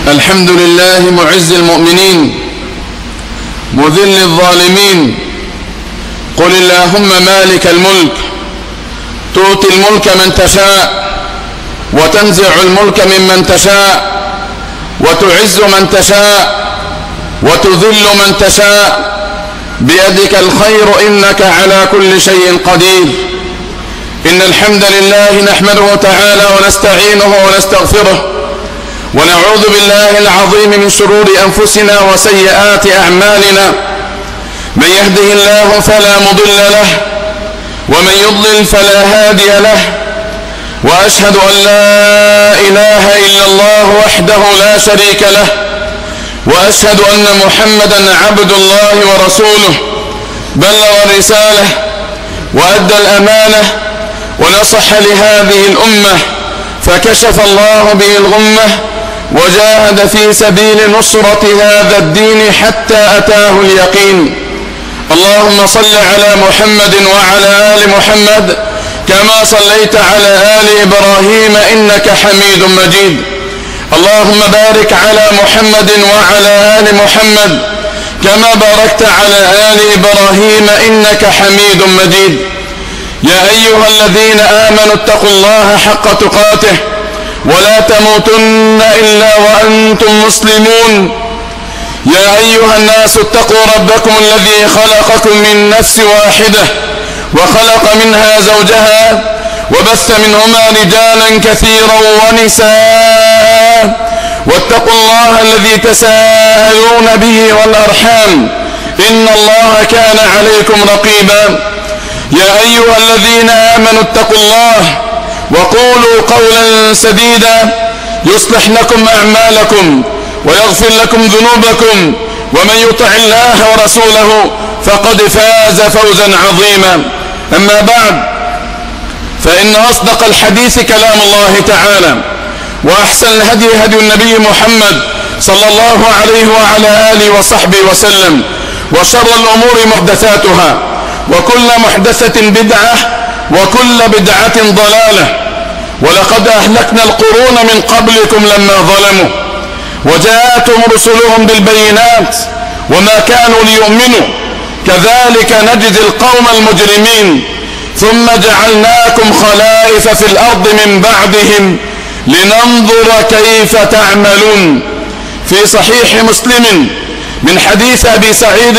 الحمد لله معز المؤمنين مذل الظالمين. قل اللهم مالك الملك تؤتي الملك من تشاء وتنزع الملك ممن تشاء وتعز من تشاء وتذل من تشاء بيدك الخير إنك على كل شيء قدير. إن الحمد لله نحمده تعالى ونستعينه ونستغفره ونعوذ بالله العظيم من شرور أنفسنا وسيئات أعمالنا. من يهده الله فلا مضل له ومن يضلل فلا هادي له، وأشهد أن لا إله إلا الله وحده لا شريك له، وأشهد أن محمدا عبد الله ورسوله بلغ الرسالة وأدى الأمانة ونصح لهذه الأمة فكشف الله به الغمة وجاهد في سبيل نصرة هذا الدين حتى أتاه اليقين. اللهم صل على محمد وعلى آل محمد كما صليت على آل إبراهيم إنك حميد مجيد. اللهم بارك على محمد وعلى آل محمد كما باركت على آل إبراهيم إنك حميد مجيد. يا أيها الذين آمنوا اتقوا الله حق تقاته ولا تموتن إلا وأنتم مسلمون. يا أيها الناس اتقوا ربكم الذي خلقكم من نفس واحدة وخلق منها زوجها وبث منهما رجالا كثيرا ونساء، واتقوا الله الذي تساءلون به والأرحام إن الله كان عليكم رقيبا. يا أيها الذين آمنوا اتقوا الله وقولوا قولا سديدا يصلح لكم أعمالكم ويغفر لكم ذنوبكم، ومن يطع الله ورسوله فقد فاز فوزا عظيما. أما بعد، فإن أصدق الحديث كلام الله تعالى، وأحسن الهدي هدي النبي محمد صلى الله عليه وعلى آله وصحبه وسلم، وشر الأمور محدثاتها، وكل محدثة بدعة، وكل بدعة ضلالة. ولقد أهلكنا القرون من قبلكم لما ظلموا وجاءتهم رسلهم بالبينات وما كانوا ليؤمنوا، كذلك نجزي القوم المجرمين. ثم جعلناكم خلائف في الأرض من بعدهم لننظر كيف تعملون. في صحيح مسلم من حديث أبي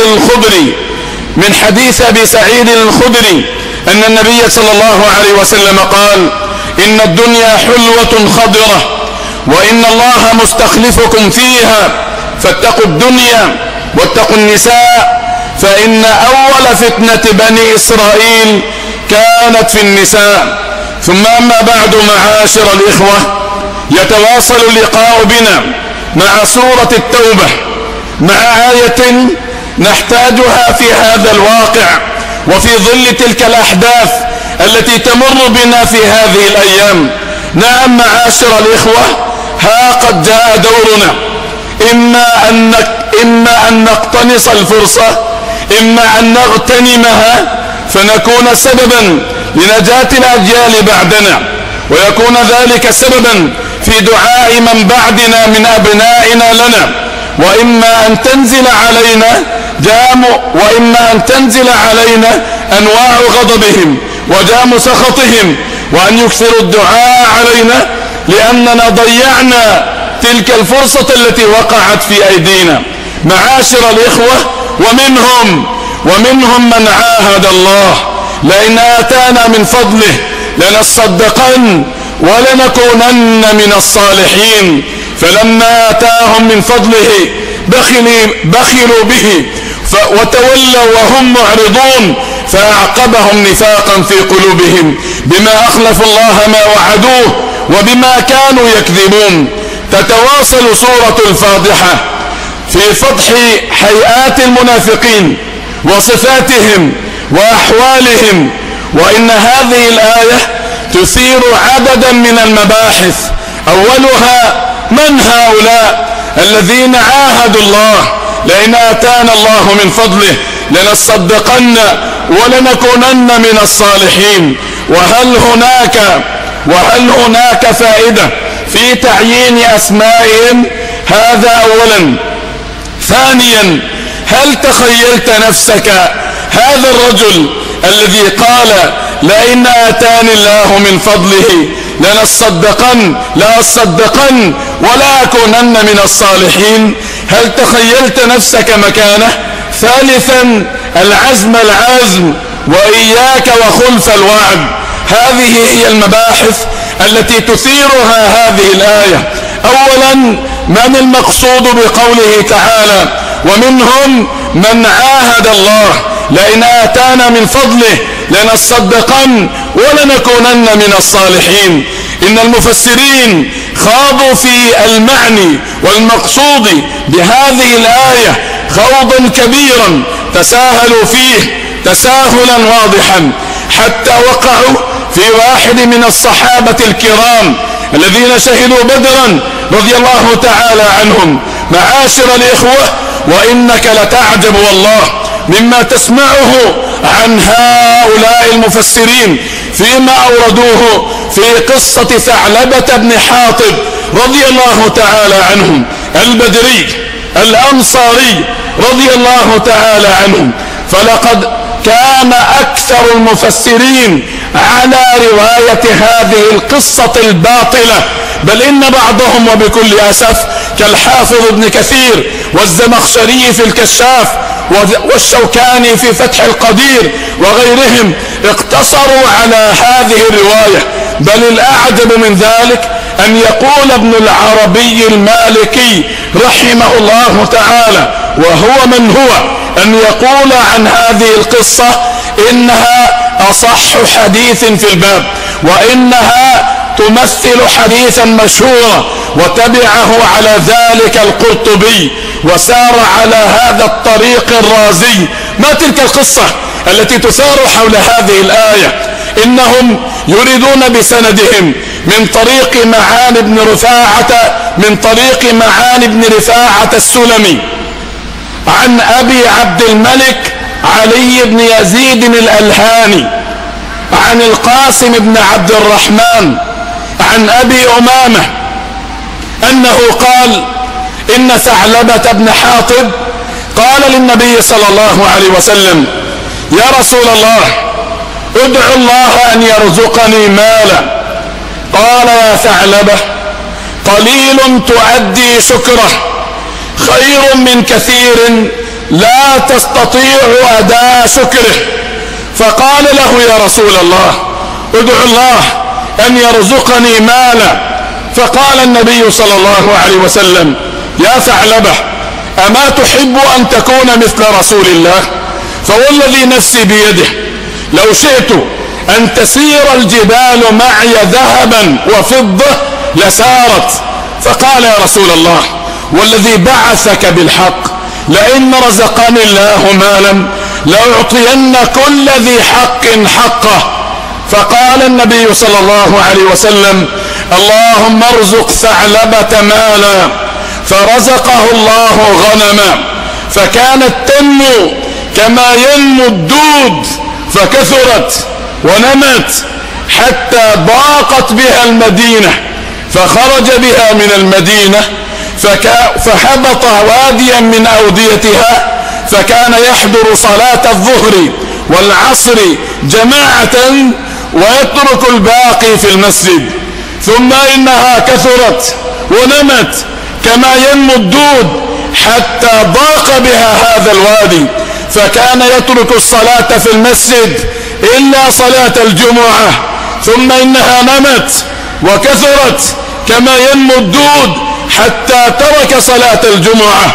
سعيد الخدري أن النبي صلى الله عليه وسلم قال: إن الدنيا حلوة خضرة وإن الله مستخلفكم فيها، فاتقوا الدنيا واتقوا النساء، فإن أول فتنة بني إسرائيل كانت في النساء. ثم أما بعد، معاشر الإخوة، يتواصل اللقاء بنا مع سورة التوبة، مع آية نحتاجها في هذا الواقع وفي ظل تلك الأحداث التي تمر بنا في هذه الأيام. نعم معاشر الإخوة، ها قد جاء دورنا، إما أن نقتنص الفرصة، إما أن نغتنمها فنكون سببا لنجاة الأجيال بعدنا، ويكون ذلك سببا في دعاء من بعدنا من أبنائنا لنا، وإما أن تنزل علينا أنواع غضبهم وجام سخطهم، وأن يكثروا الدعاء علينا لأننا ضيعنا تلك الفرصة التي وقعت في أيدينا. معاشر الإخوة، ومنهم من عاهد الله: لئن آتانا من فضله لنصدقن ولنكونن من الصالحين. فلما آتاهم من فضله بخلوا به وتولوا وهم معرضون، فأعقبهم نفاقا في قلوبهم بما أخلفوا الله ما وعدوه وبما كانوا يكذبون. تتواصل سورة الفاضحة في فضح هيئات المنافقين وصفاتهم وأحوالهم، وإن هذه الآية تثير عددا من المباحث. أولها: من هؤلاء الذين عاهدوا الله: لئن آتانا الله من فضله لنصدقن ولنكونن من الصالحين. وهل هناك فائدة في تعيين أسمائهم هذا أولا. ثانيا، هل تخيلت نفسك هذا الرجل الذي قال لئن آتاني الله من فضله لأصدقن ولا أكونن من الصالحين؟ هل تخيلت نفسك مكانه؟ ثالثا، العزم وإياك وخلف الوعد. هذه هي المباحث التي تثيرها هذه الآية. أولا، من المقصود بقوله تعالى ومنهم من عاهد الله لئن آتانا من فضله لنصدقن ولنكونن من الصالحين؟ إن المفسرين خاضوا في المعني والمقصود بهذه الآية خوضا كبيرا، تساهلوا فيه تساهلا واضحا، حتى وقعوا في واحد من الصحابة الكرام الذين شهدوا بدرا رضي الله تعالى عنهم. معاشر الإخوة، وإنك لتعجب والله مما تسمعه عن هؤلاء المفسرين فيما أوردوه في قصة ثعلبة بن حاطب رضي الله تعالى عنهم، البدري الأنصاري رضي الله تعالى عنهم. فلقد كان أكثر المفسرين على رواية هذه القصة الباطلة، بل إن بعضهم وبكل أسف كالحافظ ابن كثير والزمخشري في الكشاف والشوكاني في فتح القدير وغيرهم اقتصروا على هذه الرواية. بل الأعجب من ذلك أن يقول ابن العربي المالكي رحمه الله تعالى، وهو من هو، أن يقول عن هذه القصة إنها أصح حديث في الباب، وإنها تمثل حديثا مشهورا، وتبعه على ذلك القرطبي وسار على هذا الطريق الرازي. ما تلك القصة التي تثار حول هذه الآية؟ إنهم يريدون بسندهم من طريق معان بن رفاعة السلمي عن أبي عبد الملك علي بن يزيد الألهاني عن القاسم بن عبد الرحمن عن أبي أمامة أنه قال إن ثعلبة بن حاطب قال للنبي صلى الله عليه وسلم: يا رسول الله، ادعو الله أن يرزقني مالا. قال: يا ثعلبة، قليل تؤدي شكره خير من كثير لا تستطيع أداء شكره. فقال له: يا رسول الله، ادعو الله أن يرزقني مالا. فقال النبي صلى الله عليه وسلم: يا ثعلبة، أما تحب أن تكون مثل رسول الله؟ فوالذي نفسي بيده لو شئت أن تسير الجبال معي ذهبا وفضة لسارت. فقال: يا رسول الله، والذي بعثك بالحق، لئن رزقني الله مالا لأعطين كل ذي حق حقه. فقال النبي صلى الله عليه وسلم: اللهم ارزق ثعلبة مالا. فرزقه الله غنما، فكانت تنمو كما ينمو الدود، فكثرت ونمت حتى ضاقت بها المدينة، فخرج بها من المدينة فهبط واديا من أوديتها، فكان يحضر صلاة الظهر والعصر جماعة ويترك الباقي في المسجد. ثم إنها كثرت ونمت كما ينمو الدود حتى ضاق بها هذا الوادي، فكان يترك الصلاة في المسجد إلا صلاة الجمعة. ثم إنها نمت وكثرت كما ينمو الدود حتى ترك صلاة الجمعة،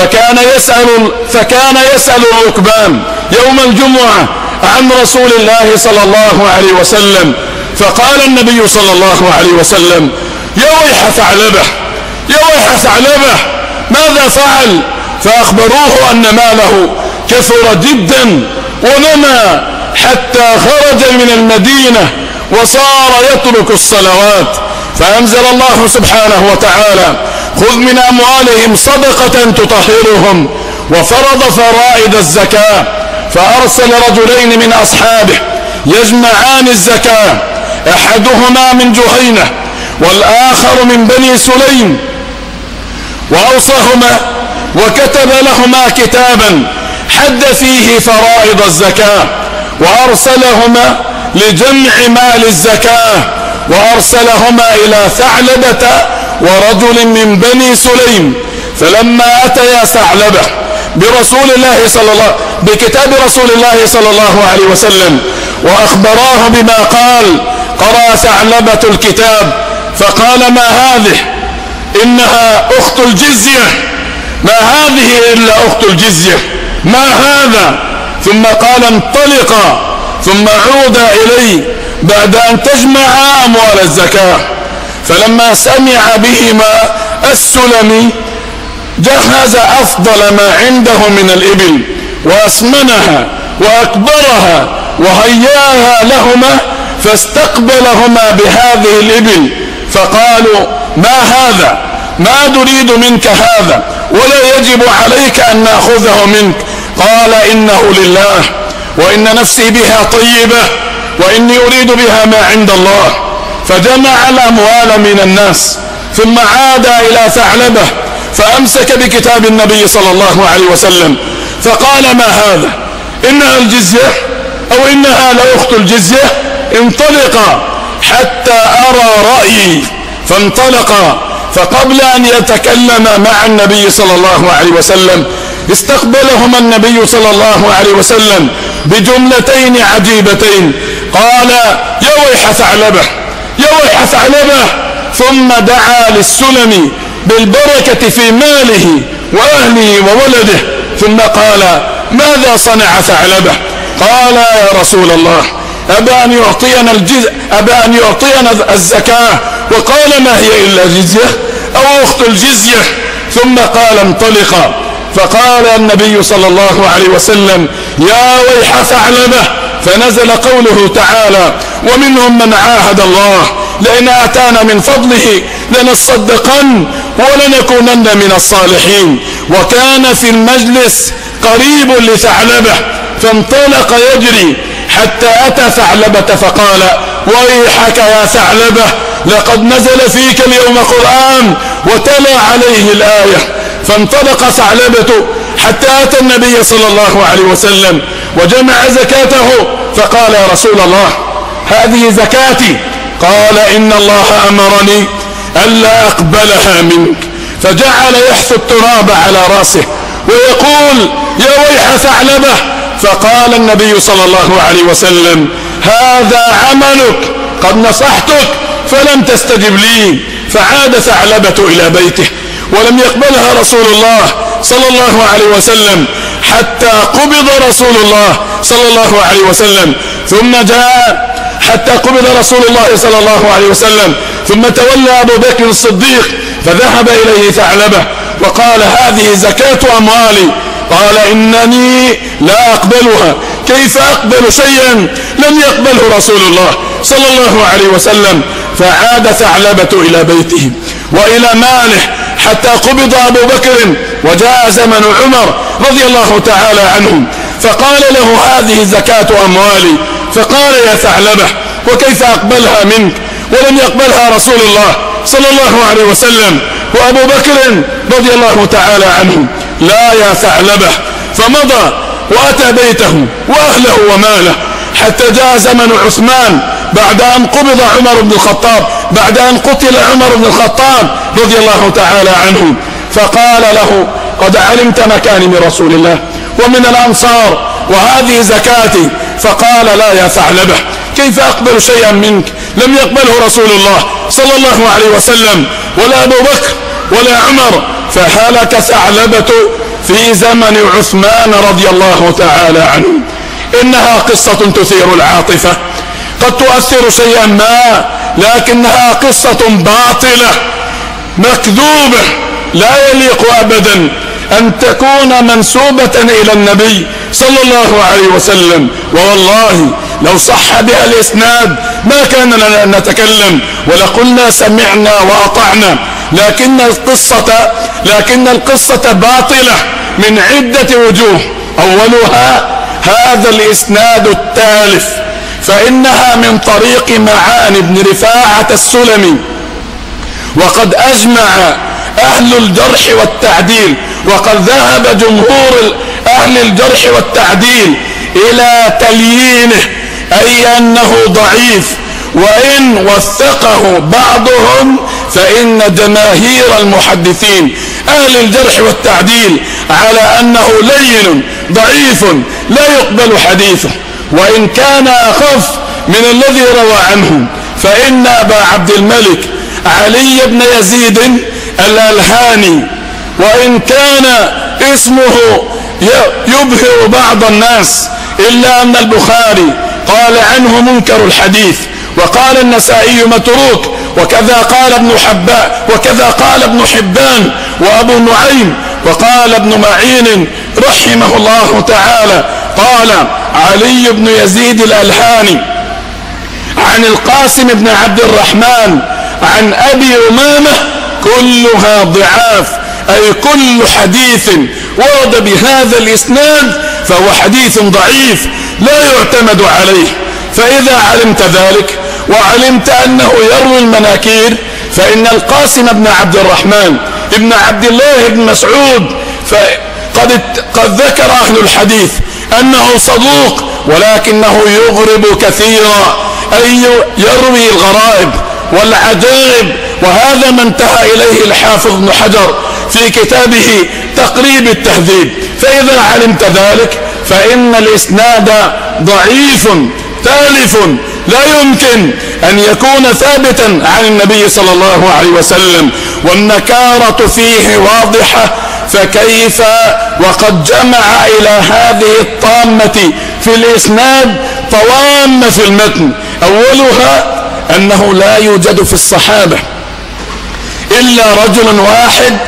فكان يسأل الركبان يوم الجمعة عن رسول الله صلى الله عليه وسلم. فقال النبي صلى الله عليه وسلم: يا ويح ثعلبة، يا ويح ثعلبة، ماذا فعل؟ فأخبروه أن ماله كثر جدا ونمى حتى خرج من المدينة وصار يترك الصلوات. فأنزل الله سبحانه وتعالى: خذ من أموالهم صدقة تطهرهم، وفرض فرائض الزكاة. فأرسل رجلين من أصحابه يجمعان الزكاة، أحدهما من جهينة والآخر من بني سليم، وأوصاهما وكتب لهما كتابا حد فيه فرائض الزكاة، وأرسلهما لجمع مال الزكاة، وأرسلهما إلى ثعلبة ورجل من بني سليم. فلما أتيا ثعلبة بكتاب رسول الله صلى الله عليه وسلم وأخبراه بما قال، قرأ ثعلبة الكتاب فقال: ما هذه؟ إنها أخت الجزية، ما هذه إلا أخت الجزية، ما هذا؟ ثم قال: انطلقا ثم عودا إلي بعد أن تجمع أموال الزكاة. فلما سمع بهما السلمي جهز أفضل ما عنده من الإبل وأسمنها وأكبرها وهياها لهما، فاستقبلهما بهذه الإبل فقالوا: ما هذا؟ ما نريد منك هذا، ولا يجب عليك أن نأخذه منك. قال: إنه لله، وإن نفسي بها طيبة، وإني أريد بها ما عند الله. فجمع الأموال من الناس ثم عاد إلى ثعلبة فأمسك بكتاب النبي صلى الله عليه وسلم فقال: ما هذا؟ إنها الجزية أو إنها لأخت الجزية، انطلقا حتى أرى رأيي. فانطلقا، فقبل أن يتكلم مع النبي صلى الله عليه وسلم استقبلهما النبي صلى الله عليه وسلم بجملتين عجيبتين. قال: يا ويح ثعلبة، يا ويح ثعلبة. ثم دعا للسلم بالبركة في ماله وأهله وولده. ثم قال: ماذا صنع ثعلبة؟ قال: يا رسول الله، أبى أن يعطينا الزكاة، وقال: ما هي إلا جزية أو أخت الجزية. ثم قال: انطلقا. فقال النبي صلى الله عليه وسلم: يا ويح ثعلبة. فنزل قوله تعالى: ومنهم من عاهد الله لئن آتانا من فضله لنصدقن ولنكونن من الصالحين. وكان في المجلس قريب لثعلبة فانطلق يجري حتى أتى ثعلبة فقال: ويحك يا ثعلبة، لقد نزل فيك اليوم قرآن. وتلا عليه الآية. فانطلق ثعلبة حتى أتى النبي صلى الله عليه وسلم وجمع زكاته فقال: يا رسول الله، هذه زكاتي. قال: إن الله أمرني ألا أقبلها منك. فجعل يحث التراب على رأسه ويقول: يا ويح ثعلبة. فقال النبي صلى الله عليه وسلم: هذا عملك، قد نصحتك فلم تستجب لي. فعاد ثعلبة إلى بيته ولم يقبلها رسول الله صلى الله عليه وسلم حتى قبض رسول الله صلى الله عليه وسلم. ثم جاء حتى قبض رسول الله صلى الله عليه وسلم. ثم تولى أبو بكر الصديق فذهب إليه ثعلبة وقال: هذه زكاة أموالي. قال: إنني لا أقبلها. كيف أقبل شيئا لم يقبله رسول الله صلى الله عليه وسلم؟ فعاد ثعلبة إلى بيته وإلى ماله حتى قبض أبو بكر وجاء زمن عمر رضي الله تعالى عنهم فقال له: هذه زكاة أموالي. فقال: يا ثعلبة، وكيف أقبلها منك ولم يقبلها رسول الله صلى الله عليه وسلم وأبو بكر رضي الله تعالى عنه؟ لا يا ثعلبة. فمضى وأتى بيته وأهله وماله حتى جاء زمن عثمان بعد أن قبض عمر بن الخطاب، بعد أن قتل عمر بن الخطاب رضي الله تعالى عنه. فقال له: قد علمت مكاني من رسول الله ومن الأنصار، وهذه زكاتي. فقال: لا يا ثعلبة، كيف أقبل شيئا منك لم يقبله رسول الله صلى الله عليه وسلم ولا أبو بكر ولا عمر؟ فهلك ثعلبة في زمن عثمان رضي الله تعالى عنه. إنها قصة تثير العاطفة، قد تؤثر شيئا ما، لكنها قصة باطلة مكذوبة لا يليق أبدا أن تكون منسوبة إلى النبي صلى الله عليه وسلم. ووالله لو صح بها الإسناد ما كان لنا أن نتكلم ولقلنا سمعنا وأطعنا، لكن القصة باطلة من عدة وجوه. أولها هذا الإسناد التالف، فإنها من طريق معان بن رفاعة السلمي، وقد أجمع أهل الجرح والتعديل، وقد ذهب جمهور أهل الجرح والتعديل إلى تليينه، أي أنه ضعيف، وإن وثقه بعضهم فإن جماهير المحدثين أهل الجرح والتعديل على أنه لين ضعيف لا يقبل حديثه، وإن كان أخف من الذي روى عنه، فإن أبا عبد الملك علي بن يزيد الألهاني، وإن كان اسمه يبهر بعض الناس، إلا أن البخاري قال عنه منكر الحديث، وقال النسائي متروك، وكذا قال ابن حبان وأبو نعيم، وقال ابن معين رحمه الله تعالى قال علي بن يزيد الألهاني عن القاسم بن عبد الرحمن عن أبي أمامة كلها ضعاف، أي كل حديث ورد بهذا الإسناد فهو حديث ضعيف لا يعتمد عليه. فإذا علمت ذلك وعلمت أنه يروي المناكير، فإن القاسم بن عبد الرحمن ابن عبد الله بن مسعود قد ذكر أهل الحديث أنه صدوق، ولكنه يغرب كثيرا، أي يروي الغرائب والعجائب، وهذا ما انتهى إليه الحافظ ابن حجر في كتابه تقريب التهذيب. فإذا علمت ذلك فإن الإسناد ضعيف تالف لا يمكن أن يكون ثابتا عن النبي صلى الله عليه وسلم، والنكارة فيه واضحة، فكيف وقد جمع إلى هذه الطامة في الإسناد طوام في المتن. أولها أنه لا يوجد في الصحابة إلا رجل واحد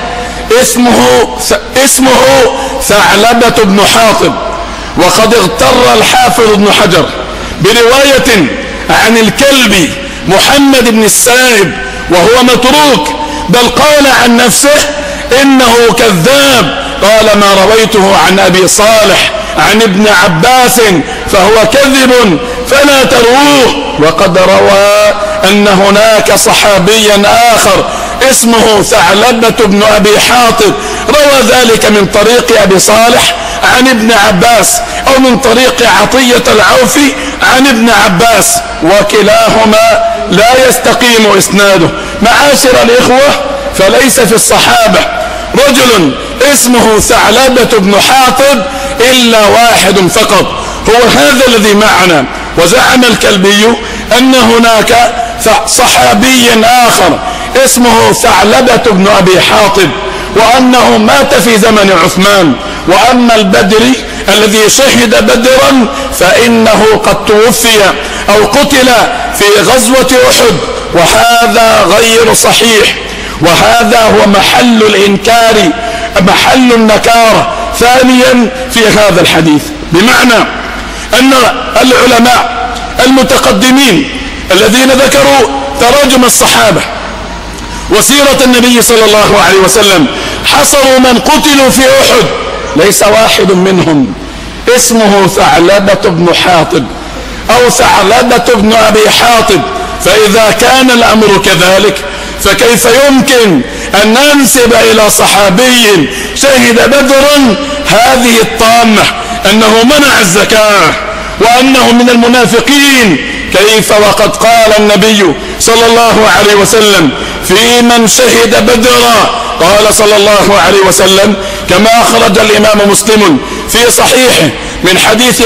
اسمه ثعلبة بن حاطب، وقد اغتر الحافظ ابن حجر برواية عن الكلبي محمد بن السائب وهو متروك، بل قال عن نفسه إنه كذاب، قال ما رويته عن أبي صالح عن ابن عباس فهو كذب فلا تروه. وقد روى أن هناك صحابيا آخر اسمه ثعلبة بن أبي حاطب روى ذلك من طريق أبي صالح عن ابن عباس، أو من طريق عطية العوفي عن ابن عباس، وكلاهما لا يستقيم إسناده. معاشر الإخوة، فليس في الصحابة رجل اسمه ثعلبة بن حاطب إلا واحد فقط، هو هذا الذي معنا. وزعم الكلبي أن هناك صحابي آخر اسمه ثعلبة بن أبي حاطب، وأنه مات في زمن عثمان. وأما البدري الذي شهد بدرا فإنه قد توفي أو قتل في غزوة أحد، وهذا غير صحيح، وهذا هو محل الإنكار، محل النكارة ثانيا في هذا الحديث، بمعنى أن العلماء المتقدمين الذين ذكروا تراجم الصحابة وسيرة النبي صلى الله عليه وسلم حصروا من قتلوا في أحد، ليس واحد منهم اسمه ثعلبة بن حاطب أو ثعلبة بن أبي حاطب. فإذا كان الأمر كذلك فكيف يمكن أن ننسب إلى صحابي شهد بدرا هذه الطامة أنه منع الزكاة وأنه من المنافقين؟ كيف وقد قال النبي صلى الله عليه وسلم في من شهد بدرا، قال صلى الله عليه وسلم كما أخرج الإمام مسلم في صحيحه من حديث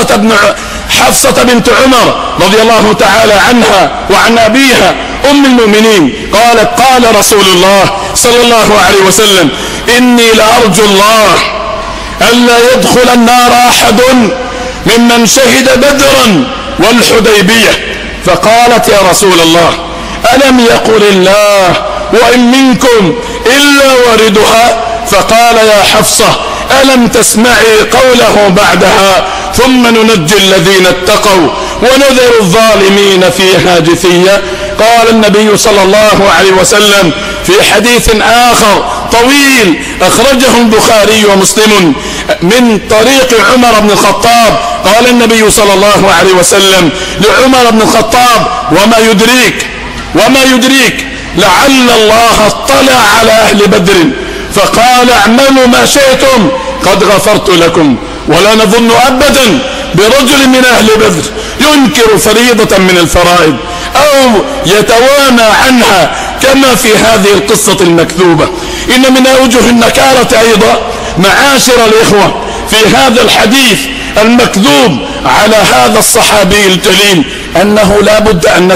حفصة بنت عمر رضي الله تعالى عنها وعن أبيها أم المؤمنين قالت قال رسول الله صلى الله عليه وسلم إني لأرجو الله ألا يدخل النار أحد ممن شهد بدرا والحديبية. فقالت يا رسول الله ألم يقل الله وإن منكم إلا واردها؟ فقال يا حفصة ألم تسمعي قوله بعدها ثم ننجي الذين اتقوا ونذر الظالمين فيها جثيا؟ قال النبي صلى الله عليه وسلم في حديث آخر طويل أخرجه البخاري ومسلم من طريق عمر بن الخطاب، قال النبي صلى الله عليه وسلم لعمر بن الخطاب وما يدريك لعل الله اطلع على أهل بدر فقال اعملوا ما شئتم قد غفرت لكم. ولا نظن أبدا برجل من أهل بدر ينكر فريضة من الفرائض أو يتوانى عنها كما في هذه القصة المكذوبة. إن من أوجه النكارة أيضا معاشر الإخوة في هذا الحديث المكذوب على هذا الصحابي الجليل أنه لا بد أن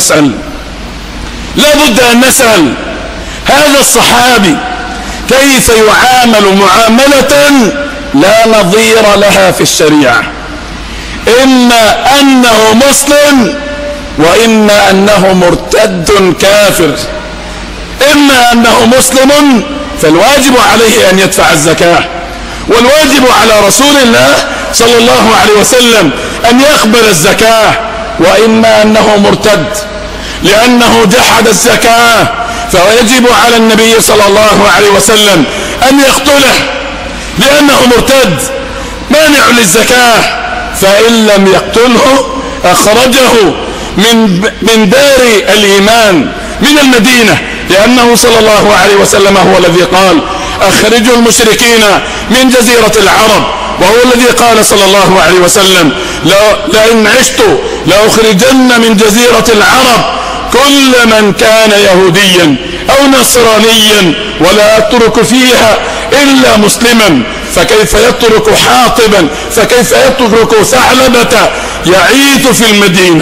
نسأل هذا الصحابي كيف يعامل معاملة لا نظير لها في الشريعة. إما أنه مسلم وإما أنه مرتد كافر. إما أنه مسلم فالواجب عليه أن يدفع الزكاة، والواجب على رسول الله صلى الله عليه وسلم أن يقبل الزكاة، وإما أنه مرتد لأنه جحد الزكاة فيجب على النبي صلى الله عليه وسلم أن يقتله لأنه مرتد مانع للزكاة، فإن لم يقتله أخرجه من دار الإيمان من المدينة، لأنه صلى الله عليه وسلم هو الذي قال أخرجوا المشركين من جزيرة العرب، وهو الذي قال صلى الله عليه وسلم لئن عشت لأخرجن من جزيرة العرب كل من كان يهوديا أو نصرانيا ولا أترك فيها إلا مسلما، فكيف يترك حاطبا، فكيف يترك ثعلبة يعيث في المدينة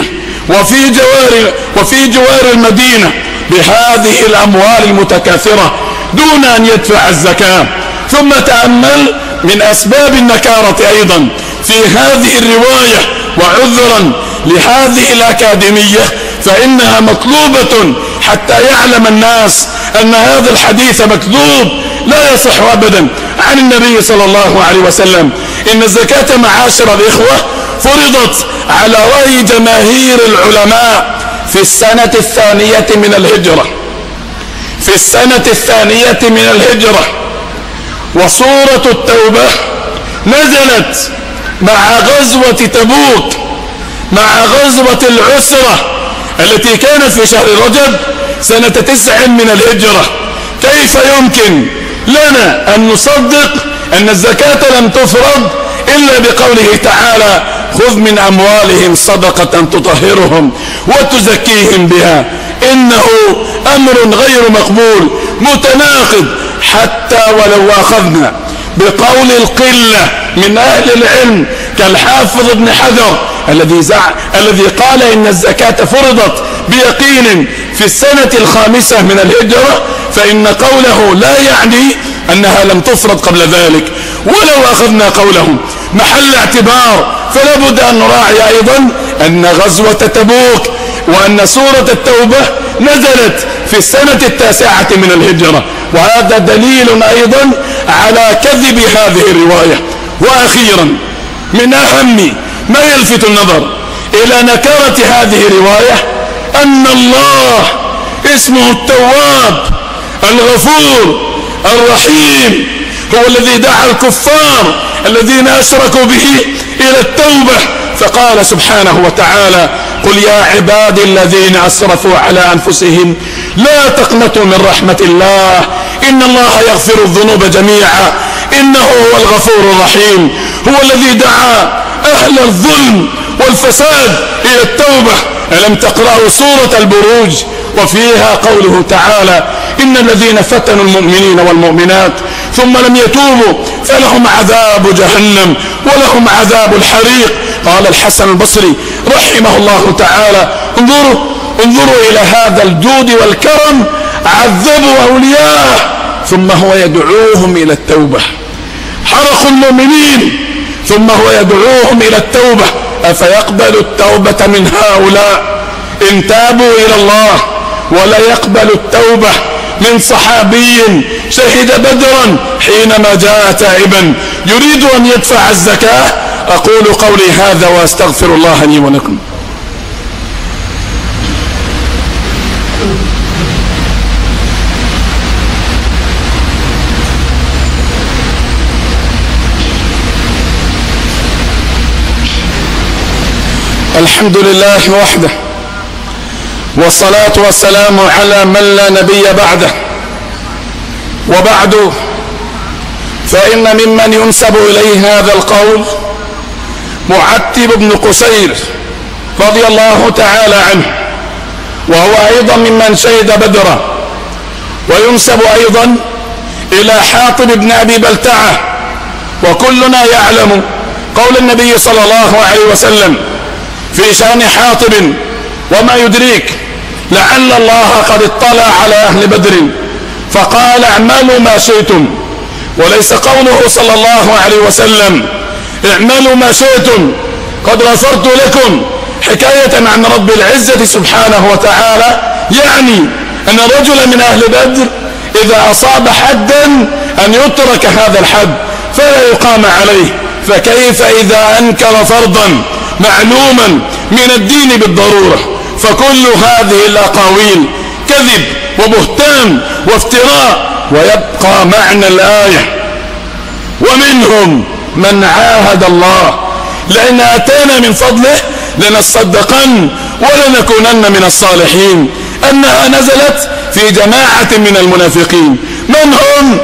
وفي جوار المدينة بهذه الأموال المتكاثرة دون أن يدفع الزكاة. ثم تأمل من أسباب النكارة أيضا في هذه الرواية، وعذرا لهذه الأكاديمية فإنها مطلوبة حتى يعلم الناس أن هذا الحديث مكذوب لا يصح أبدا عن النبي صلى الله عليه وسلم. إن الزكاة معاشر الإخوة فرضت على رأي جماهير العلماء في السنة الثانية من الهجرة، وسورة التوبة نزلت مع غزوة تبوك، مع غزوة العسرة التي كانت في شهر رجب سنة 9 من الهجرة. كيف يمكن لنا أن نصدق أن الزكاة لم تفرض إلا بقوله تعالى خذ من أموالهم صدقة تطهرهم وتزكيهم بها؟ إنه أمر غير مقبول متناقض، حتى ولو أخذنا بقول القلة من أهل العلم كالحافظ ابن حجر الذي قال إن الزكاة فرضت بيقين في السنة 5 من الهجرة، فإن قوله لا يعني أنها لم تفرض قبل ذلك. ولو أخذنا قولهم محل اعتبار فلا بد أن نراعي أيضا أن غزوة تبوك وأن سورة التوبة نزلت في السنة 9 من الهجرة، وهذا دليل أيضا على كذب هذه الرواية. وأخيرا من أهم ما يلفت النظر إلى نكارة هذه الرواية أن الله اسمه التواب الغفور الرحيم هو الذي دعا الكفار الذين أشركوا به إلى التوبة، فقال سبحانه وتعالى قل يا عبادي الذين أسرفوا على أنفسهم لا تقنطوا من رحمة الله إن الله يغفر الذنوب جميعا إنه هو الغفور الرحيم. هو الذي دعا أهل الظلم والفساد إلى التوبة. ألم تقرأوا سورة البروج وفيها قوله تعالى إن الذين فتنوا المؤمنين والمؤمنات ثم لم يتوبوا فلهم عذاب جهنم ولهم عذاب الحريق. قال الحسن البصري رحمه الله تعالى انظروا إلى هذا الجود والكرم، عذبوا أولياءه ثم هو يدعوهم إلى التوبة، حرقوا المؤمنين ثم هو يدعوهم إلى التوبة. أفيقبل التوبة من هؤلاء إن تابوا إلى الله؟ ولا يقبل التوبة من صحابي شهد بدرا حينما جاء تائبا يريد أن يدفع الزكاة. أقول قولي هذا وأستغفر الله لي ولكم. الحمد لله وحده والصلاة والسلام على من لا نبي بعده. وبعد، فإن ممن ينسب إليه هذا القول معتب بن قشير رضي الله تعالى عنه، وهو أيضا ممن شهد بدرا. وينسب أيضا إلى حاطب بن أبي بلتعة، وكلنا يعلم قول النبي صلى الله عليه وسلم في شأن حاطب: وما يدريك لعل الله قد اطلع على أهل بدر فقال اعملوا ما شئتم. وليس قوله صلى الله عليه وسلم اعملوا ما شئتم قد غفرت لكم حكاية عن رب العزة سبحانه وتعالى، يعني أن الرجل من أهل بدر إذا أصاب حدا أن يترك هذا الحد فلا يقام عليه، فكيف إذا أنكر فرضا معلوما من الدين بالضرورة؟ فكل هذه الأقاويل كذب وبهتان وافتراء. ويبقى معنى الآية: ومنهم من عاهد الله لئن آتانا من فضله لنصدقن ولنكونن من الصالحين، أنها نزلت في جماعة من المنافقين. من هم؟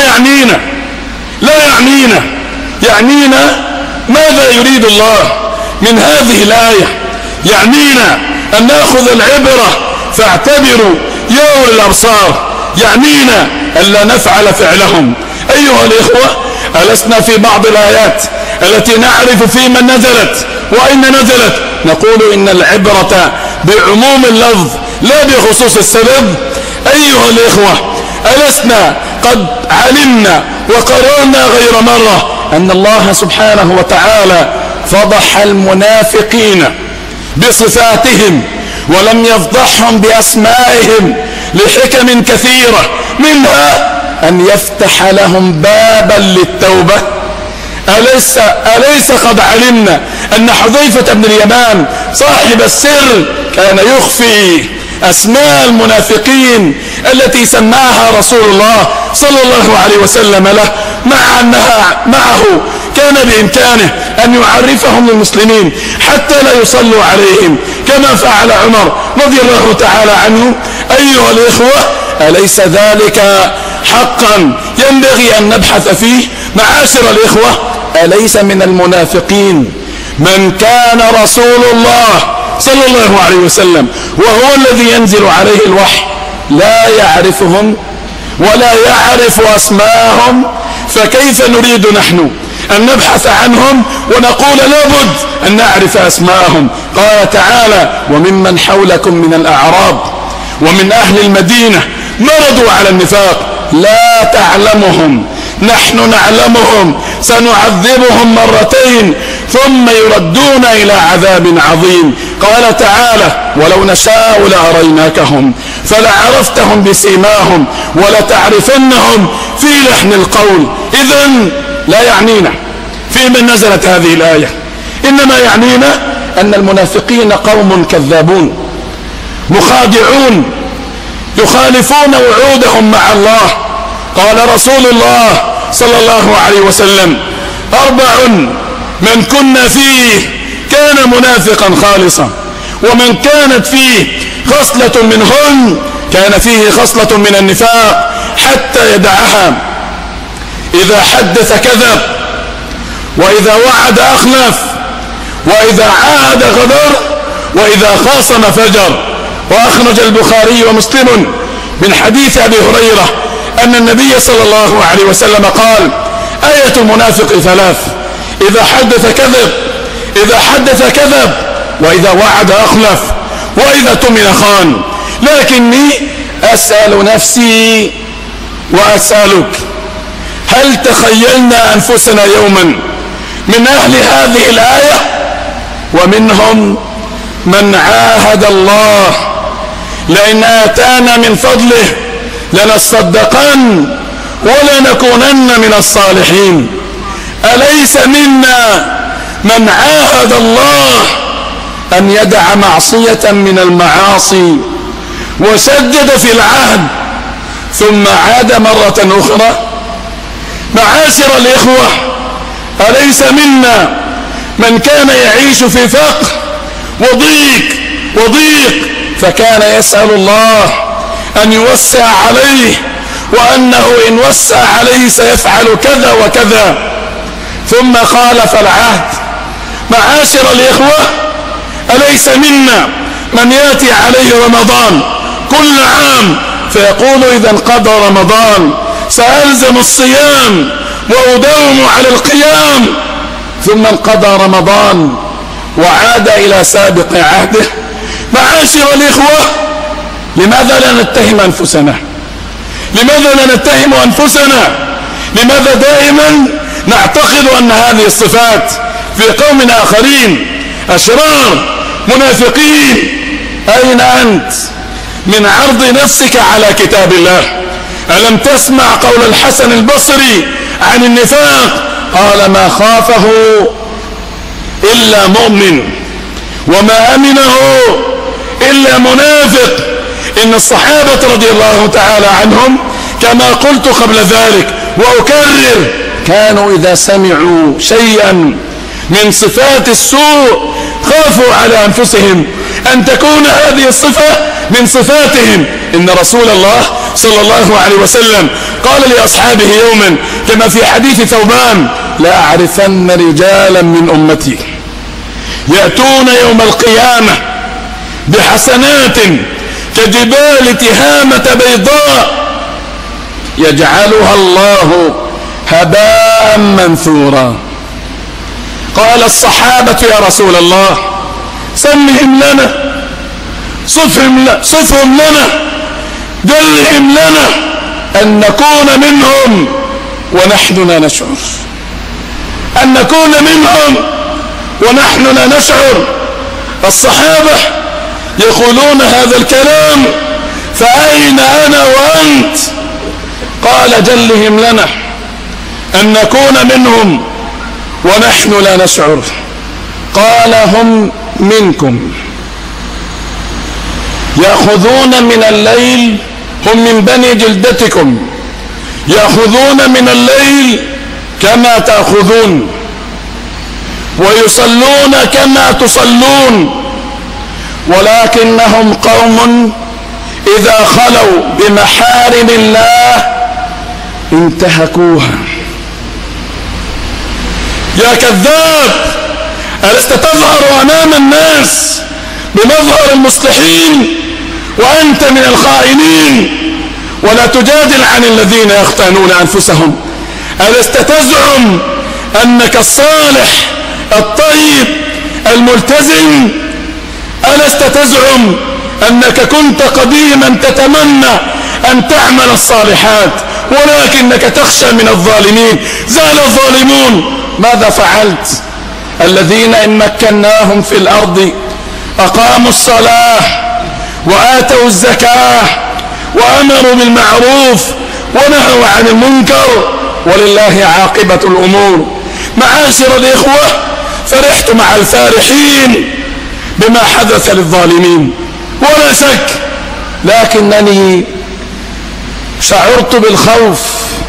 لا يعنينا ماذا يريد الله من هذه الآية. يعنينا أن نأخذ العبرة فاعتبروا يا أولي الأبصار، يعنينا ألا نفعل فعلهم. أيها الإخوة، ألسنا في بعض الآيات التي نعرف في من نزلت وأين نزلت نقول إن العبرة بعموم اللفظ لا بخصوص السبب؟ أيها الإخوة، ألسنا قد علمنا وقررنا غير مرة أن الله سبحانه وتعالى فضح المنافقين بصفاتهم ولم يفضحهم بأسمائهم لحكم كثيرة، منها أن يفتح لهم بابا للتوبة. أليس قد علمنا أن حذيفة بن اليمان صاحب السر كان يخفي أسماء المنافقين التي سماها رسول الله صلى الله عليه وسلم له، مع أنها معه كان بإمكانه أن يعرفهم للمسلمين حتى لا يصلوا عليهم كما فعل عمر رضي الله تعالى عنه. أيها الإخوة، أليس ذلك حقا ينبغي أن نبحث فيه؟ معاشر الإخوة، أليس من المنافقين من كان رسول الله صلى الله عليه وسلم وهو الذي ينزل عليه الوحي لا يعرفهم ولا يعرف أسماءهم؟ فكيف نريد نحن أن نبحث عنهم ونقول لابد أن نعرف أسماءهم؟ قال تعالى: وممن حولكم من الأعراب ومن أهل المدينة مرضوا على النفاق لا تعلمهم نحن نعلمهم سنعذبهم مرتين ثم يردون إلى عذاب عظيم. قال تعالى: ولو نشاء لأريناكهم فلعرفتهم بسيماهم ولتعرفنهم في لحن القول. إذن لا يعنينا في من نزلت هذه الآية، إنما يعنينا أن المنافقين قوم كذابون مخادعون يخالفون وعودهم مع الله. قال رسول الله صلى الله عليه وسلم: 4 من كنا فيه كان منافقا خالصا، ومن كانت فيه خصلة منهن كان فيه خصلة من النفاق حتى يدعها: إذا حدث كذب، وإذا وعد أخلف، وإذا عاهد غدر، وإذا خاصم فجر. وأخرج البخاري ومسلم من حديث أبي هريرة أن النبي صلى الله عليه وسلم قال: آية المنافق 3: إذا حدث كذب، وإذا وعد أخلف، وإذا تمن خان. لكني أسأل نفسي وأسألك: هل تخيلنا أنفسنا يوما من أهل هذه الآية؟ ومنهم من عاهد الله لئن آتانا من فضله لنصدقن ولنكونن من الصالحين. أليس منا من عاهد الله أن يدع معصية من المعاصي وشدد في العهد ثم عاد مرة أخرى؟ معاشر الإخوة، أليس منا من كان يعيش في فقر وضيق فكان يسأل الله أن يوسع عليه، وأنه إن وسع عليه سيفعل كذا وكذا. ثم خالف العهد. معاشر الإخوة، أليس منا من يأتي عليه رمضان كل عام فيقول إذا انقضى رمضان سألزم الصيام وأداوم على القيام، ثم انقضى رمضان وعاد إلى سابق عهده؟ معاشر الإخوة، لماذا لا نتهم أنفسنا؟ لماذا لا نتهم أنفسنا؟ لماذا دائما نعتقد أن هذه الصفات في قوم آخرين أشرار منافقين؟ أين أنت من عرض نفسك على كتاب الله؟ ألم تسمع قول الحسن البصري عن النفاق؟ قال: ما خافه إلا مؤمن وما أمنه إلا منافق. إن الصحابة رضي الله تعالى عنهم كما قلت قبل ذلك وأكرر، كانوا إذا سمعوا شيئا من صفات السوء خافوا على أنفسهم أن تكون هذه الصفة من صفاتهم. إن رسول الله صلى الله عليه وسلم قال لأصحابه يوما كما في حديث ثوبان: لا أعرفن رجالا من أمتي يأتون يوم القيامة بحسنات كجبال تهامة بيضاء يجعلها الله هباء منثورا. قال الصحابة: يا رسول الله سمهم لنا، صفهم لنا، دلهم لنا أن نكون منهم ونحن لا نشعر، أن نكون منهم ونحن لا نشعر. الصحابة يقولون هذا الكلام، فأين أنا وأنت؟ قال: جلهم لنا أن نكون منهم ونحن لا نشعر. قال: هم منكم يأخذون من الليل، هم من بني جلدتكم، يأخذون من الليل كما تأخذون، ويصلون كما تصلون، ولكنهم قوم إذا خلوا بمحارم الله انتهكوها. يا كذاب، ألست تظهر أمام الناس بمظهر المصلحين وأنت من الخائنين؟ ولا تجادل عن الذين يختانون أنفسهم. ألست تزعم أنك الصالح الطيب الملتزم؟ ألست تزعم أنك كنت قديما تتمنى أن تعمل الصالحات ولكنك تخشى من الظالمين؟ زال الظالمون. ماذا فعلت؟ الذين إن مكناهم في الأرض أقاموا الصلاة وآتوا الزكاة وأمروا بالمعروف ونهوا عن المنكر ولله عاقبة الأمور. معاشر الإخوة، فرحت مع الفارحين بما حدث للظالمين ولا شك، لكنني شعرت بالخوف،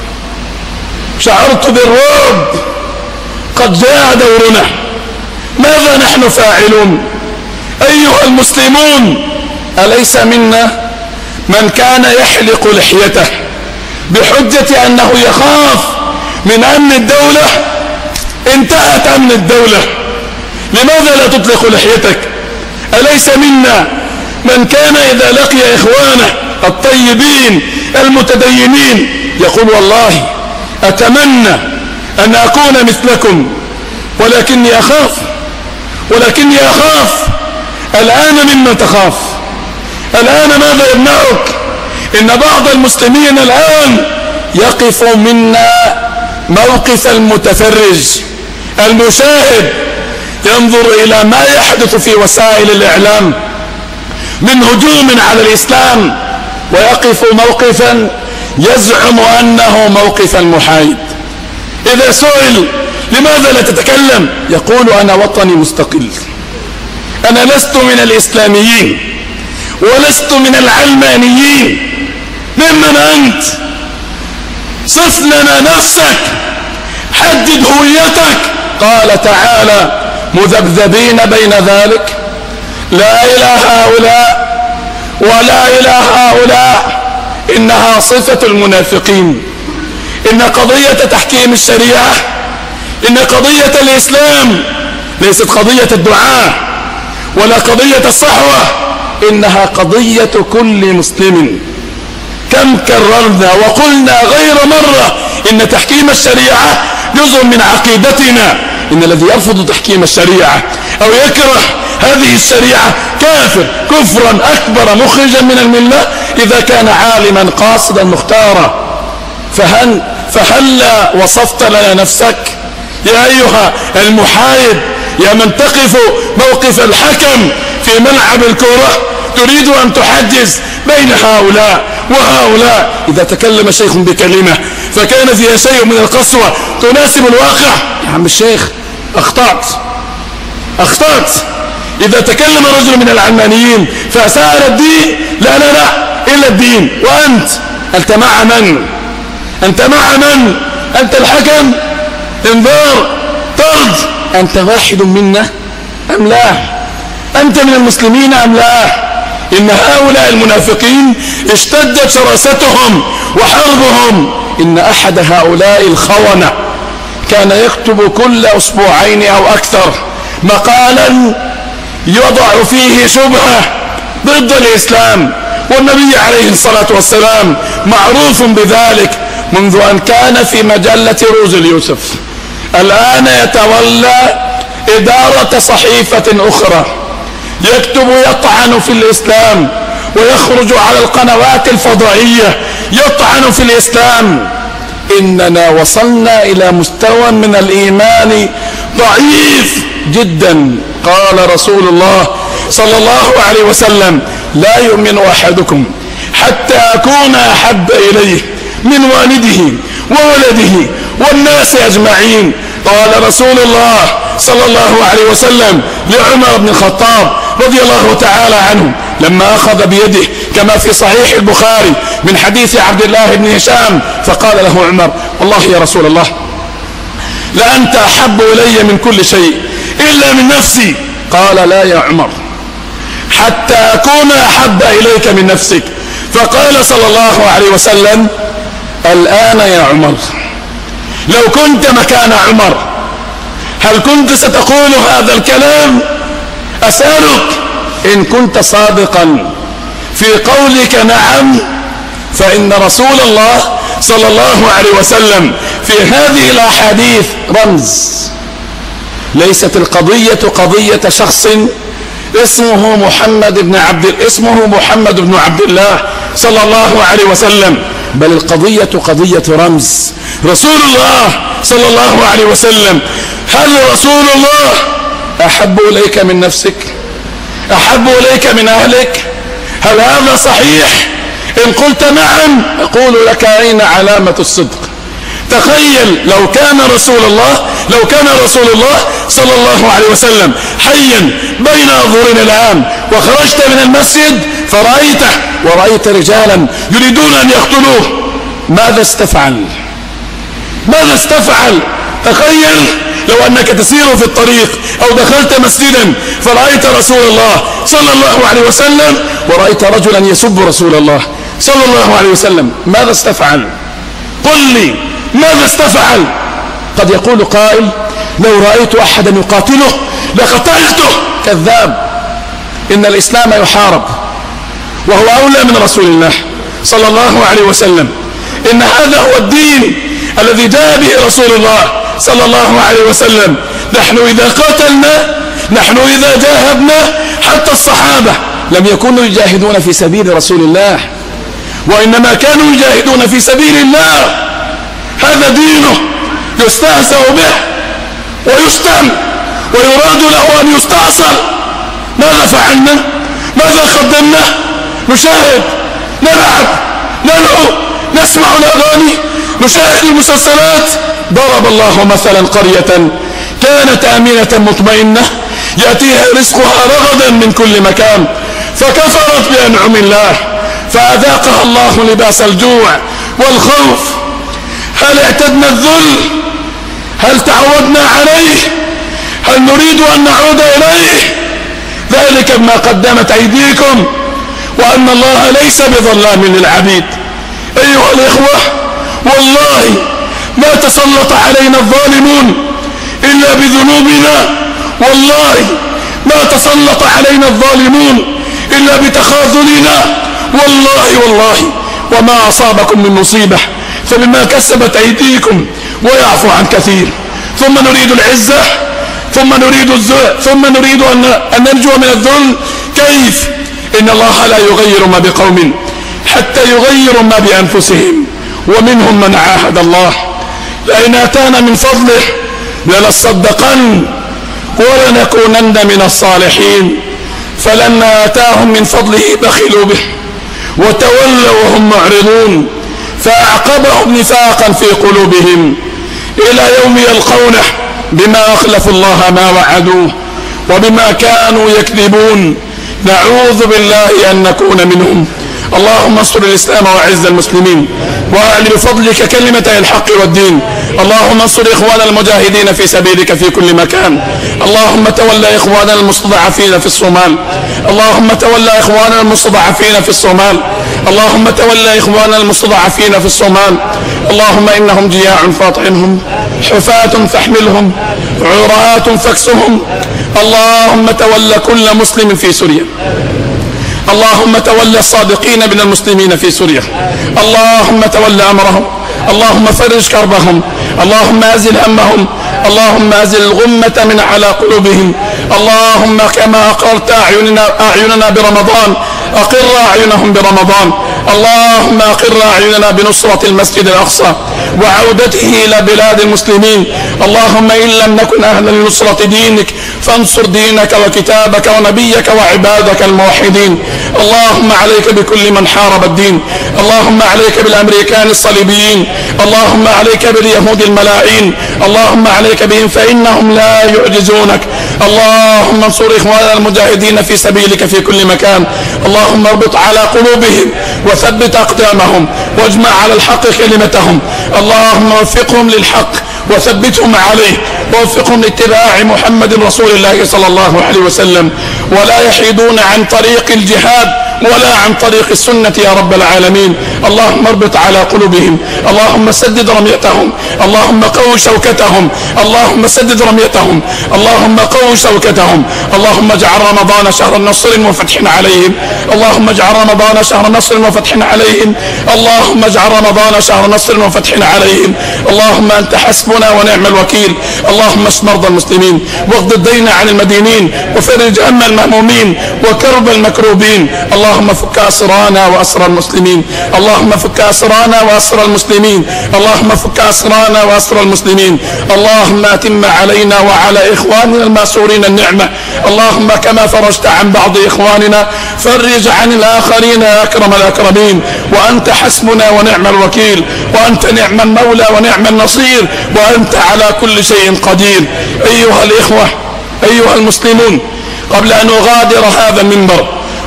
شعرت بالرعب. قد جاء دورنا، ماذا نحن فاعلون؟ أيها المسلمون، أليس منا من كان يحلق لحيته بحجة أنه يخاف من أمن الدولة؟ انتهت أمن الدولة، لماذا لا تطلق لحيتك؟ أليس منا من كان إذا لقي إخوانه الطيبين المتدينين يقول: والله أتمنى أن أكون مثلكم ولكني أخاف، ولكني أخاف. الآن مما تخاف؟ الآن ماذا يمنعك؟ إن بعض المسلمين الآن يقف منا موقف المتفرج المشاهد، ينظر إلى ما يحدث في وسائل الإعلام من هجوم على الإسلام، ويقف موقفا يزعم أنه موقف المحايد. إذا سئل لماذا لا تتكلم؟ يقول: أنا وطني مستقل، أنا لست من الإسلاميين ولست من العلمانيين. ممن أنت؟ صف لنا نفسك، حدد هويتك. قال تعالى: مذبذبين بين ذلك لا إلى هؤلاء ولا إلى هؤلاء، إنها صفة المنافقين. إن قضية تحكيم الشريعة، إن قضية الإسلام ليست قضية الدعاء ولا قضية الصحوة، إنها قضية كل مسلم. كم كررنا وقلنا غير مرة إن تحكيم الشريعة جزء من عقيدتنا. إن الذي يرفض تحكيم الشريعة أو يكره هذه الشريعة كافر كفرا أكبر مخرجا من الملة إذا كان عالما قاصدا مختارا. فهل وصفت لنا نفسك يا أيها المحايد، يا من تقف موقف الحكم في ملعب الكرة، تريد أن تحجز بين هؤلاء وهؤلاء؟ إذا تكلم شيخ بكلمة فكان فيها شيء من القسوة تناسب الواقع، يا عم الشيخ أخطأت. إذا تكلم رجل من العلمانيين فسأل الدين، لا إلا الدين. وأنت مع من؟ أنت الحكم؟ انذار، طرد. أنت واحد منا أم لا؟ أنت من المسلمين أم لا؟ إن هؤلاء المنافقين اشتدت شراستهم وحربهم. إن أحد هؤلاء الخونة كان يكتب كل أسبوعين أو أكثر مقالا يضع فيه شبهة ضد الإسلام، والنبي عليه الصلاة والسلام معروف بذلك منذ أن كان في مجلة روز اليوسف. الآن يتولى إدارة صحيفة أخرى، يكتب يطعن في الإسلام ويخرج على القنوات الفضائية يطعن في الإسلام. إننا وصلنا إلى مستوى من الإيمان ضعيف جدا. قال رسول الله صلى الله عليه وسلم: لا يؤمن أحدكم حتى أكون أحب إليه من والده وولده والناس أجمعين. قال رسول الله صلى الله عليه وسلم لعمر بن الخطاب رضي الله تعالى عنه لما أخذ بيده كما في صحيح البخاري من حديث عبد الله بن هشام، فقال له عمر: والله يا رسول الله لأنت أحب إلي من كل شيء إلا من نفسي. قال: لا يا عمر، حتى أكون أحب إليك من نفسك. فقال صلى الله عليه وسلم: الآن يا عمر، لو كنت مكان عمر هل كنت ستقول هذا الكلام؟ أسألك إن كنت صادقا في قولك نعم، فإن رسول الله صلى الله عليه وسلم في هذه الأحاديث رمز. ليست القضية قضية شخص اسمه محمد بن عبد الله صلى الله عليه وسلم، بل القضية قضية رمز. رسول الله صلى الله عليه وسلم، هل رسول الله أحب إليك من نفسك؟ أحب إليك من أهلك؟ هل هذا صحيح؟ إن قلت نعم أقول لك: أين علامة الصدق؟ تخيل لو كان رسول الله صلى الله عليه وسلم حيا بين أظهرنا الآن، وخرجت من المسجد ورأيت رجالا يريدون أن يقتلوه، ماذا استفعل؟ تخيل لو أنك تسير في الطريق أو دخلت مسجدا فرأيت رسول الله صلى الله عليه وسلم ورأيت رجلا يسب رسول الله صلى الله عليه وسلم، ماذا استفعل؟ قل لي ماذا استفعل؟ قد يقول قائل: لو رأيت أحدا يقاتله لقتلته. كذاب. إن الإسلام يحارب وهو أولى من رسول الله صلى الله عليه وسلم. إن هذا هو الدين الذي جاء به رسول الله صلى الله عليه وسلم. نحن إذا قاتلنا، نحن إذا جاهدنا، حتى الصحابة لم يكونوا يجاهدون في سبيل رسول الله، وإنما كانوا يجاهدون في سبيل الله. هذا دينه يستهزأ به ويشتم ويراد له أن يستأصل. ماذا فعلنا؟ ماذا قدمنا؟ نشاهد، نلعب، نلعب، نسمع الأغاني، نشاهد المسلسلات. ضرب الله مثلا قرية كانت آمنة مطمئنة يأتيها رزقها رغدا من كل مكان فكفرت بأنعم الله فأذاقها الله لباس الجوع والخوف. هل اعتدنا الذل؟ هل تعودنا عليه؟ هل نريد أن نعود إليه؟ ذلك ما قدمت أيديكم وأن الله ليس بظلام للعبيد. أيها الإخوة، والله ما تسلط علينا الظالمون إلا بذنوبنا، والله ما تسلط علينا الظالمون إلا بتخاذلنا، والله وما أصابكم من مصيبة فبما كسبت أيديكم ويعفو عن كثير. ثم نريد العزة، ثم نريد الذل، ثم نريد أن ننجو من الذل. كيف؟ إن الله لا يغير ما بقوم حتى يغيروا ما بأنفسهم، ومنهم من عاهد الله لئن آتانا من فضله لنصدقن ولنكونن من الصالحين، فلما آتاهم من فضله بخلوا به وتولوا وهم معرضون، فأعقبهم نفاقا في قلوبهم إلى يوم يلقونه بما أخلفوا الله ما وعدوه وبما كانوا يكذبون. نعوذ بالله أن نكون منهم. اللهم انصر الإسلام وأعز المسلمين وأعل بفضلك كلمتي الحق والدين. اللهم انصر إخوان المجاهدين في سبيلك في كل مكان. اللهم تولى إخواننا المستضعفين في الصومال. اللهم تولى إخواننا المستضعفين في الصومال. اللهم تولى إخواننا المستضعفين في الصومال. اللهم إنهم جياع فاطعمهم، حفاة فاحملهم، عراة فاكسهم. اللهم تولى كل مسلم في سوريا. اللهم تولى الصادقين من المسلمين في سوريا. اللهم تولى أمرهم. اللهم فرج كربهم. اللهم أزل همهم. اللهم أزل الغمة من على قلوبهم. اللهم كما أقرت أعيننا برمضان أقر أعينهم برمضان. اللهم أقر أعيننا بنصرة المسجد الأقصى وعودته إلى بلاد المسلمين. اللهم إن لم نكن أهلا لنصرة دينك فانصر دينك وكتابك ونبيك وعبادك الموحدين. اللهم عليك بكل من حارب الدين. اللهم عليك بالأمريكان الصليبيين. اللهم عليك باليهود الملاعين. اللهم عليك بهم فإنهم لا يعجزونك. اللهم انصر إخواننا المجاهدين في سبيلك في كل مكان. اللهم اربط على قلوبهم وثبت أقدامهم واجمع على الحق كلمتهم. اللهم وفقهم للحق وثبتهم عليه، ووفقهم لاتباع محمد رسول الله صلى الله عليه وسلم، ولا يحيدون عن طريق الجهاد ولا عن طريق السنة يا رب العالمين. اللهم اربط على قلوبهم. اللهم سدد رميتهم. اللهم قو شوكتهم. اللهم سدد رميتهم. اللهم قو شوكتهم. اللهم اجعل رمضان شهر نصر وفتح عليهم. اللهم اجعل رمضان شهر نصر وفتح عليهم. اللهم اجعل رمضان شهر نصر وفتح عليهم. اللهم أنت حسبنا ونعم الوكيل. اللهم اشف مرضى المسلمين واغض الدين عن المدينين وفرج هم المهمومين وكرب المكروبين. اللهم فك أسرانا وأسر المسلمين. اللهم فك أسرانا وأسر المسلمين. اللهم فك أسرانا وأسر المسلمين. اللهم أتم علينا وعلى إخواننا المأسورين النعمة. اللهم كما فرجت عن بعض إخواننا فرج عن الآخرين يا أكرم الأكرمين. وأنت حسبنا ونعم الوكيل، وأنت نعم المولى ونعم النصير، وأنت على كل شيء قدير. أيها الإخوة، أيها المسلمون، قبل أن أغادر هذا المنبر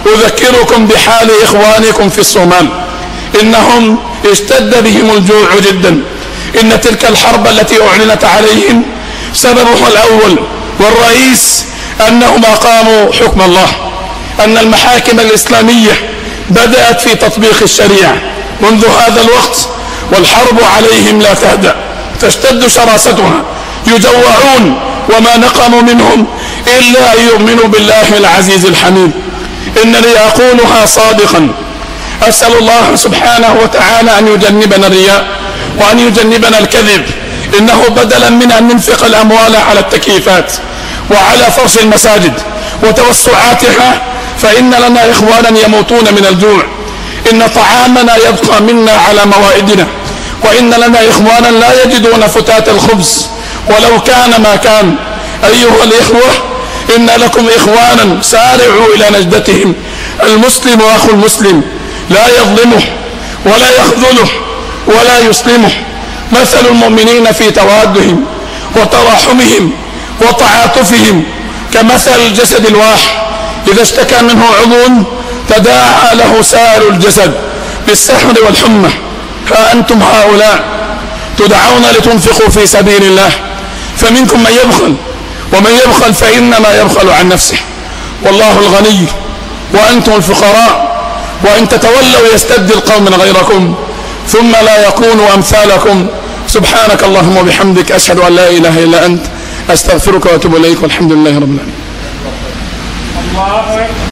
أذكركم بحال إخوانكم في الصومال. إنهم اشتد بهم الجوع جدا. إن تلك الحرب التي أعلنت عليهم سببها الأول والرئيس أنهم أقاموا حكم الله، أن المحاكم الإسلامية بدأت في تطبيق الشريعة منذ هذا الوقت، والحرب عليهم لا تهدأ، تشتد شراستها، يجوعون، وما نقموا منهم إلا أن يؤمنوا بالله العزيز الحميد. إنني أقولها صادقا، أسأل الله سبحانه وتعالى أن يجنبنا الرياء وأن يجنبنا الكذب. إنه بدلا من أن ننفق الأموال على التكييفات وعلى فرش المساجد وتوسعاتها، فإن لنا إخوانا يموتون من الجوع. إن طعامنا يبقى منا على موائدنا، وإن لنا إخوانا لا يجدون فتات الخبز ولو كان ما كان. أيها الإخوة، إن لكم إخوانا سارعوا إلى نجدتهم. المسلم أخو المسلم لا يظلمه ولا يخذله ولا يسلمه. مثل المؤمنين في توادهم وتراحمهم وتعاطفهم كمثل الجسد الواحد، إذا اشتكى منه عضو تداعى له سائر الجسد بالسحر والحمى. فأنتم هؤلاء تدعون لتنفقوا في سبيل الله، فمنكم من يبخل، ومن يبخل فإنما يبخل عن نفسه، والله الغني وأنتم الفقراء. وإن تتولوا يستبدل قوما غيركم ثم لا يكونوا أمثالكم. سبحانك اللهم وبحمدك، أشهد أن لا إله إلا أنت، أستغفرك وأتوب إليك، والحمد لله رب العالمين.